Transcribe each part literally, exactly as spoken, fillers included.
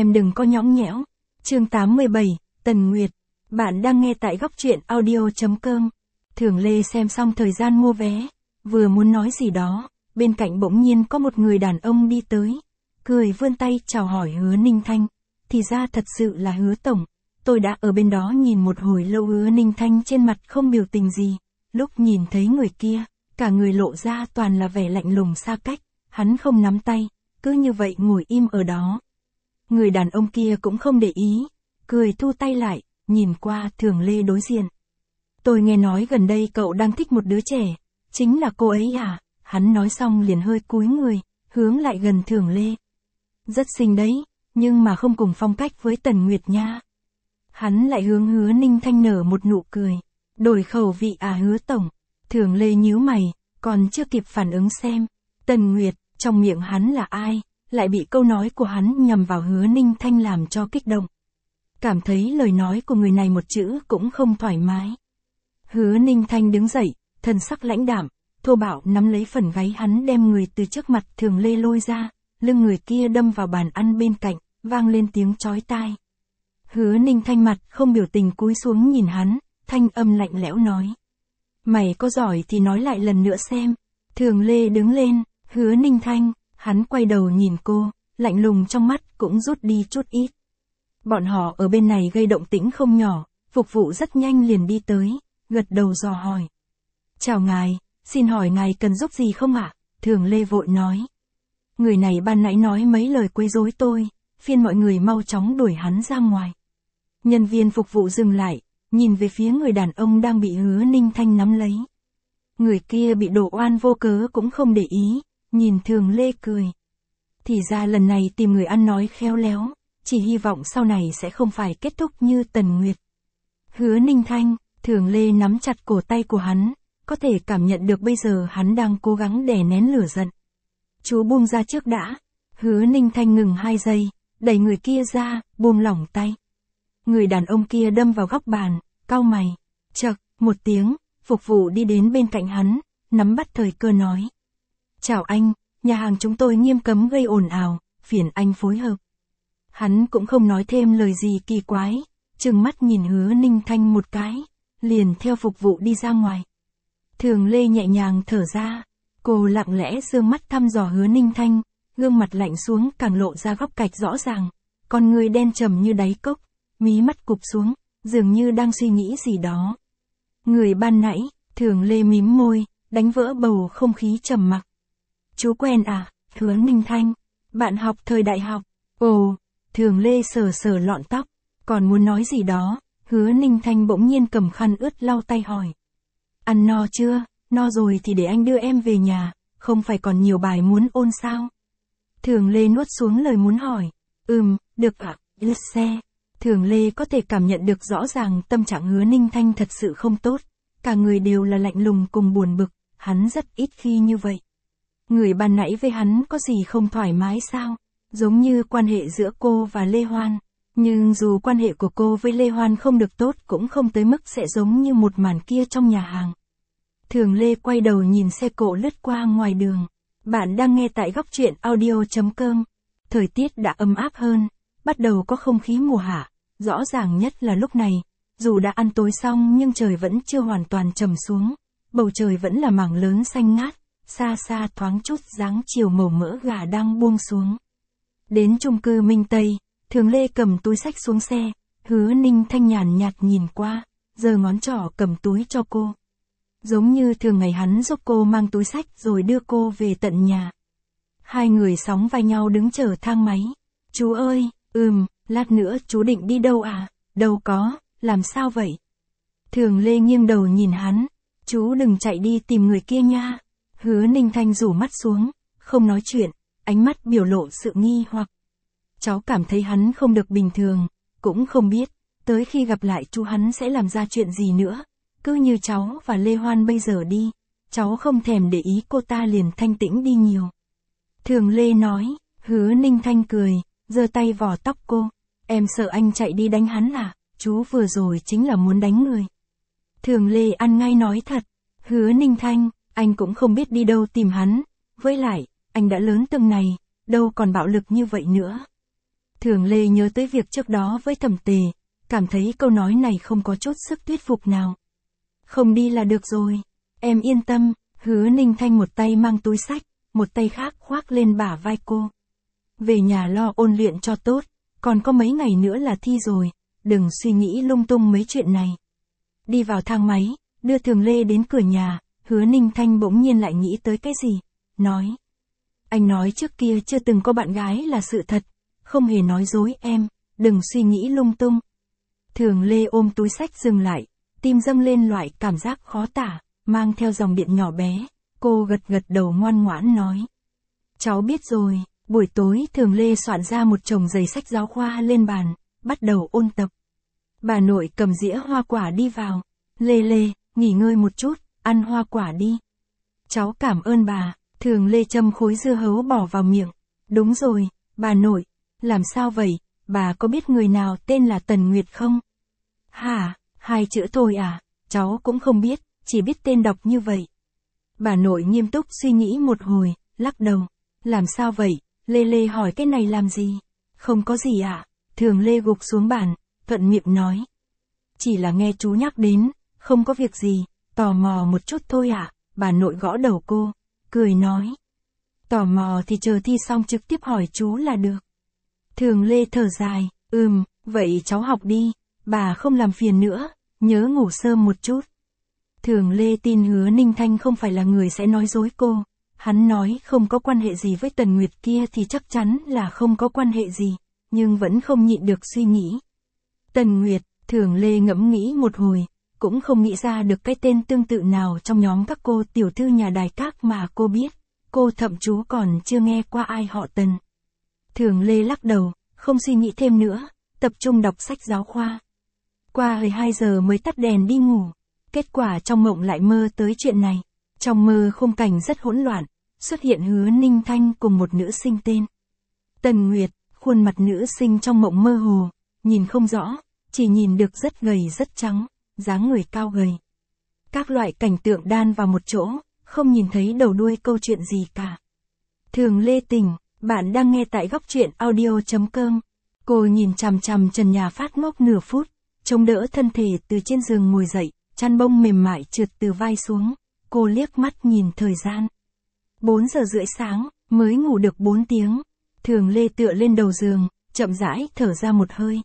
em đừng có nhõng nhẽo. Chương tám mươi bảy, Tần Nguyệt. Bạn đang nghe tại góc truyện audio chấm com. Thường Lê xem xong thời gian mua vé, vừa muốn nói gì đó, bên cạnh bỗng nhiên có một người đàn ông đi tới, cười vươn tay chào hỏi Hứa Ninh Thanh. Thì ra thật sự là Hứa tổng. Tôi đã ở bên đó nhìn một hồi lâu. Hứa Ninh Thanh trên mặt không biểu tình gì, lúc nhìn thấy người kia, cả người lộ ra toàn là vẻ lạnh lùng xa cách, hắn không nắm tay, cứ như vậy ngồi im ở đó. Người đàn ông kia cũng không để ý, cười thu tay lại, nhìn qua Thường Lê đối diện. Tôi nghe nói gần đây cậu đang thích một đứa trẻ, chính là cô ấy à? Hắn nói xong liền hơi cúi người, hướng lại gần Thường Lê. Rất xinh đấy, nhưng mà không cùng phong cách với Tần Nguyệt nha. Hắn lại hướng Hứa Ninh Thanh nở một nụ cười. Đổi khẩu vị à Hứa tổng? Thường Lê nhíu mày, còn chưa kịp phản ứng xem Tần Nguyệt, trong miệng hắn là ai, lại bị câu nói của hắn nhằm vào Hứa Ninh Thanh làm cho kích động. Cảm thấy lời nói của người này một chữ cũng không thoải mái. Hứa Ninh Thanh đứng dậy, thần sắc lãnh đạm, thô bạo nắm lấy phần gáy hắn đem người từ trước mặt Thường Lê lôi ra, lưng người kia đâm vào bàn ăn bên cạnh, vang lên tiếng chói tai. Hứa Ninh Thanh mặt không biểu tình cúi xuống nhìn hắn, thanh âm lạnh lẽo nói. Mày có giỏi thì nói lại lần nữa xem. Thường Lê đứng lên, Hứa Ninh Thanh, hắn quay đầu nhìn cô, lạnh lùng trong mắt cũng rút đi chút ít. Bọn họ ở bên này gây động tĩnh không nhỏ, phục vụ rất nhanh liền đi tới, gật đầu dò hỏi. Chào ngài, xin hỏi ngài cần giúp gì không ạ? Thường Lê vội nói. Người này ban nãy nói mấy lời quấy rối tôi, phiền mọi người mau chóng đuổi hắn ra ngoài. Nhân viên phục vụ dừng lại, nhìn về phía người đàn ông đang bị Hứa Ninh Thanh nắm lấy. Người kia bị đổ oan vô cớ cũng không để ý, nhìn Thường Lê cười. Thì ra lần này tìm người ăn nói khéo léo, chỉ hy vọng sau này sẽ không phải kết thúc như Tần Nguyệt. Hứa Ninh Thanh, Thường Lê nắm chặt cổ tay của hắn, có thể cảm nhận được bây giờ hắn đang cố gắng đè nén lửa giận. Chú buông ra trước đã. Hứa Ninh Thanh ngừng hai giây, đẩy người kia ra, buông lỏng tay. Người đàn ông kia đâm vào góc bàn, cau mày. Chậc, một tiếng, phục vụ đi đến bên cạnh hắn, nắm bắt thời cơ nói. Chào anh, nhà hàng chúng tôi nghiêm cấm gây ồn ào, phiền anh phối hợp. Hắn cũng không nói thêm lời gì kỳ quái, trừng mắt nhìn Hứa Ninh Thanh một cái, liền theo phục vụ đi ra ngoài. Thường Lê nhẹ nhàng thở ra, cô lặng lẽ dương mắt thăm dò Hứa Ninh Thanh, gương mặt lạnh xuống càng lộ ra góc cạnh rõ ràng, con người đen trầm như đáy cốc, mí mắt cụp xuống, dường như đang suy nghĩ gì đó. Người ban nãy, Thường Lê mím môi, đánh vỡ bầu không khí trầm mặc. Chú quen à? Hứa Ninh Thanh, bạn học thời đại học. Ồ, Thường Lê sờ sờ lọn tóc, còn muốn nói gì đó, Hứa Ninh Thanh bỗng nhiên cầm khăn ướt lau tay hỏi. Ăn no chưa? No rồi thì để anh đưa em về nhà, không phải còn nhiều bài muốn ôn sao? Thường Lê nuốt xuống lời muốn hỏi. Ừm, được ạ, lướt xe. Thường Lê có thể cảm nhận được rõ ràng tâm trạng Hứa Ninh Thanh thật sự không tốt, cả người đều là lạnh lùng cùng buồn bực, hắn rất ít khi như vậy. Người ban nãy với hắn có gì không thoải mái sao? Giống như quan hệ giữa cô và Lê Hoan. Nhưng dù quan hệ của cô với Lê Hoan không được tốt cũng không tới mức sẽ giống như một màn kia trong nhà hàng. Thường Lê quay đầu nhìn xe cộ lướt qua ngoài đường. Bạn đang nghe tại góc truyện audio chấm com. Thời tiết đã ấm áp hơn, bắt đầu có không khí mùa hạ, rõ ràng nhất là lúc này. Dù đã ăn tối xong nhưng trời vẫn chưa hoàn toàn trầm xuống, bầu trời vẫn là mảng lớn xanh ngát, xa xa thoáng chút dáng chiều màu mỡ gà đang buông xuống. Đến chung cư Minh Tây, Thường Lê cầm túi xách xuống xe, Hứa Ninh Thanh nhàn nhạt nhìn qua, giơ ngón trỏ cầm túi cho cô. Giống như thường ngày hắn giúp cô mang túi xách rồi đưa cô về tận nhà. Hai người sóng vai nhau đứng chờ thang máy. Chú ơi, ừm, lát nữa chú định đi đâu à? Đâu có, làm sao vậy? Thường Lê nghiêng đầu nhìn hắn, chú đừng chạy đi tìm người kia nha. Hứa Ninh Thanh rủ mắt xuống, không nói chuyện, ánh mắt biểu lộ sự nghi hoặc. Cháu cảm thấy hắn không được bình thường, cũng không biết, tới khi gặp lại chú hắn sẽ làm ra chuyện gì nữa. Cứ như cháu và Lê Hoan bây giờ đi, cháu không thèm để ý cô ta liền thanh tĩnh đi nhiều. Thường Lê nói, Hứa Ninh Thanh cười, giơ tay vò tóc cô. Em sợ anh chạy đi đánh hắn à? Chú vừa rồi chính là muốn đánh người. Thường Lê ăn ngay nói thật. Hứa Ninh Thanh, anh cũng không biết đi đâu tìm hắn. Với lại, anh đã lớn từng này, đâu còn bạo lực như vậy nữa. Thường Lê nhớ tới việc trước đó với Thẩm Tề, cảm thấy câu nói này không có chút sức thuyết phục nào. Không đi là được rồi, em yên tâm, Hứa Ninh Thanh một tay mang túi sách, một tay khác khoác lên bả vai cô. Về nhà lo ôn luyện cho tốt, còn có mấy ngày nữa là thi rồi, đừng suy nghĩ lung tung mấy chuyện này. Đi vào thang máy, đưa Thường Lê đến cửa nhà, Hứa Ninh Thanh bỗng nhiên lại nghĩ tới cái gì, nói. Anh nói trước kia chưa từng có bạn gái là sự thật, không hề nói dối em, đừng suy nghĩ lung tung. Thường Lê ôm túi sách dừng lại, tim dâng lên loại cảm giác khó tả, mang theo dòng điện nhỏ bé, cô gật gật đầu ngoan ngoãn nói. Cháu biết rồi, buổi tối Thường Lê soạn ra một chồng giày sách giáo khoa lên bàn, bắt đầu ôn tập. Bà nội cầm dĩa hoa quả đi vào, Lê Lê, nghỉ ngơi một chút, ăn hoa quả đi. Cháu cảm ơn bà, Thường Lê châm khối dưa hấu bỏ vào miệng. Đúng rồi, bà nội, làm sao vậy, bà có biết người nào tên là Tần Nguyệt không? Hả, hai chữ thôi à, cháu cũng không biết, chỉ biết tên đọc như vậy. Bà nội nghiêm túc suy nghĩ một hồi, lắc đầu. Làm sao vậy, Lê Lê hỏi cái này làm gì? Không có gì ạ, à? Thường Lê gục xuống bàn, thuận miệng nói. Chỉ là nghe chú nhắc đến, không có việc gì, tò mò một chút thôi ạ, à? Bà nội gõ đầu cô, cười nói. Tò mò thì chờ thi xong trực tiếp hỏi chú là được. Thường Lê thở dài, ừm, vậy cháu học đi, bà không làm phiền nữa, nhớ ngủ sớm một chút. Thường Lê tin Hứa Ninh Thanh không phải là người sẽ nói dối cô. Hắn nói không có quan hệ gì với Tần Nguyệt kia thì chắc chắn là không có quan hệ gì, nhưng vẫn không nhịn được suy nghĩ. Tần Nguyệt, Thường Lê ngẫm nghĩ một hồi, cũng không nghĩ ra được cái tên tương tự nào trong nhóm các cô tiểu thư nhà đài các mà cô biết, cô thậm chú còn chưa nghe qua ai họ Tần. Thường Lê lắc đầu, không suy nghĩ thêm nữa, tập trung đọc sách giáo khoa. Qua mười hai giờ mới tắt đèn đi ngủ, kết quả trong mộng lại mơ tới chuyện này. Trong mơ khung cảnh rất hỗn loạn, xuất hiện Hứa Ninh Thanh cùng một nữ sinh tên Tần Nguyệt, khuôn mặt nữ sinh trong mộng mơ hồ, nhìn không rõ, chỉ nhìn được rất gầy rất trắng, dáng người cao gầy. Các loại cảnh tượng đan vào một chỗ, không nhìn thấy đầu đuôi câu chuyện gì cả. Thường Lê tỉnh, bạn đang nghe tại góc truyện audio chấm com. Cô nhìn chằm chằm trần nhà phát ngốc nửa phút, chống đỡ thân thể từ trên giường ngồi dậy, chăn bông mềm mại trượt từ vai xuống. Cô liếc mắt nhìn thời gian. bốn giờ rưỡi sáng, mới ngủ được bốn tiếng. Thường Lê tựa lên đầu giường, chậm rãi thở ra một hơi.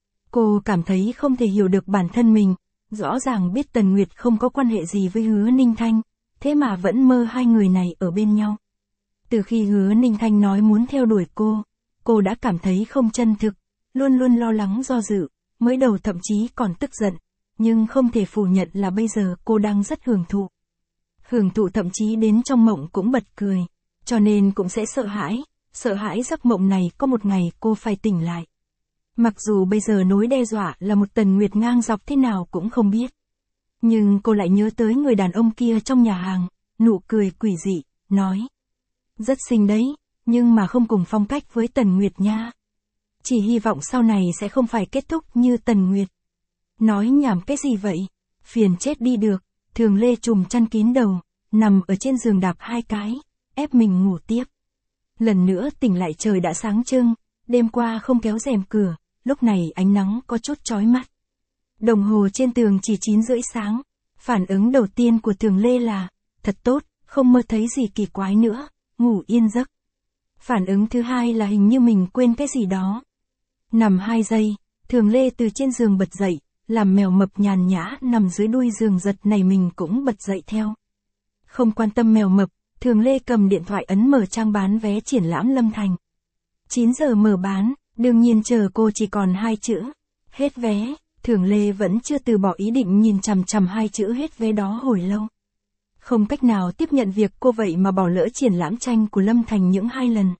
Cô cảm thấy không thể hiểu được bản thân mình, rõ ràng biết Tần Nguyệt không có quan hệ gì với Hứa Ninh Thanh, thế mà vẫn mơ hai người này ở bên nhau. Từ khi Hứa Ninh Thanh nói muốn theo đuổi cô, cô đã cảm thấy không chân thực, luôn luôn lo lắng do dự, mới đầu thậm chí còn tức giận, nhưng không thể phủ nhận là bây giờ cô đang rất hưởng thụ. Hưởng thụ thậm chí đến trong mộng cũng bật cười, cho nên cũng sẽ sợ hãi, sợ hãi giấc mộng này có một ngày cô phải tỉnh lại. Mặc dù bây giờ nỗi đe dọa là một Tần Nguyệt ngang dọc thế nào cũng không biết. Nhưng cô lại nhớ tới người đàn ông kia trong nhà hàng, nụ cười quỷ dị, nói. Rất xinh đấy, nhưng mà không cùng phong cách với Tần Nguyệt nha. Chỉ hy vọng sau này sẽ không phải kết thúc như Tần Nguyệt. Nói nhảm cái gì vậy? Phiền chết đi được. Thường Lê trùm chăn kín đầu, nằm ở trên giường đạp hai cái, ép mình ngủ tiếp. Lần nữa tỉnh lại trời đã sáng trưng, đêm qua không kéo rèm cửa, lúc này ánh nắng có chút chói mắt. Đồng hồ trên tường chỉ chín rưỡi sáng, phản ứng đầu tiên của Thường Lê là, thật tốt, không mơ thấy gì kỳ quái nữa, ngủ yên giấc. Phản ứng thứ hai là hình như mình quên cái gì đó. Nằm hai giây, Thường Lê từ trên giường bật dậy, làm mèo mập nhàn nhã nằm dưới đuôi giường giật này mình cũng bật dậy theo. Không quan tâm mèo mập, Thường Lê cầm điện thoại ấn mở trang bán vé triển lãm Lâm Thành. chín giờ mở bán, đương nhiên chờ cô chỉ còn hai chữ, hết vé, Thường Lê vẫn chưa từ bỏ ý định nhìn chằm chằm hai chữ hết vé đó hồi lâu. Không cách nào tiếp nhận việc cô vậy mà bỏ lỡ triển lãm tranh của Lâm Thành những hai lần.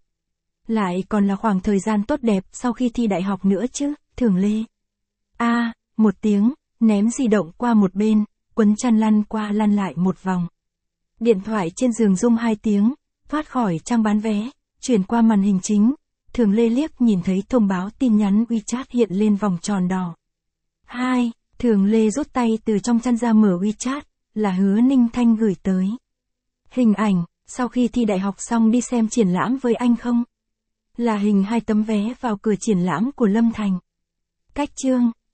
Lại còn là khoảng thời gian tốt đẹp sau khi thi đại học nữa chứ, Thường Lê. A, à, một tiếng, ném di động qua một bên, quấn chăn lăn qua lăn lại một vòng. Điện thoại trên giường rung hai tiếng, thoát khỏi trang bán vé, chuyển qua màn hình chính. Thường Lê liếc nhìn thấy thông báo tin nhắn WeChat hiện lên vòng tròn đỏ. Hai, Thường Lê rút tay từ trong chăn ra mở WeChat, là Hứa Ninh Thanh gửi tới. Hình ảnh, sau khi thi đại học xong đi xem triển lãm với anh không? Là hình hai tấm vé vào cửa triển lãm của Lâm Thành. Cách chương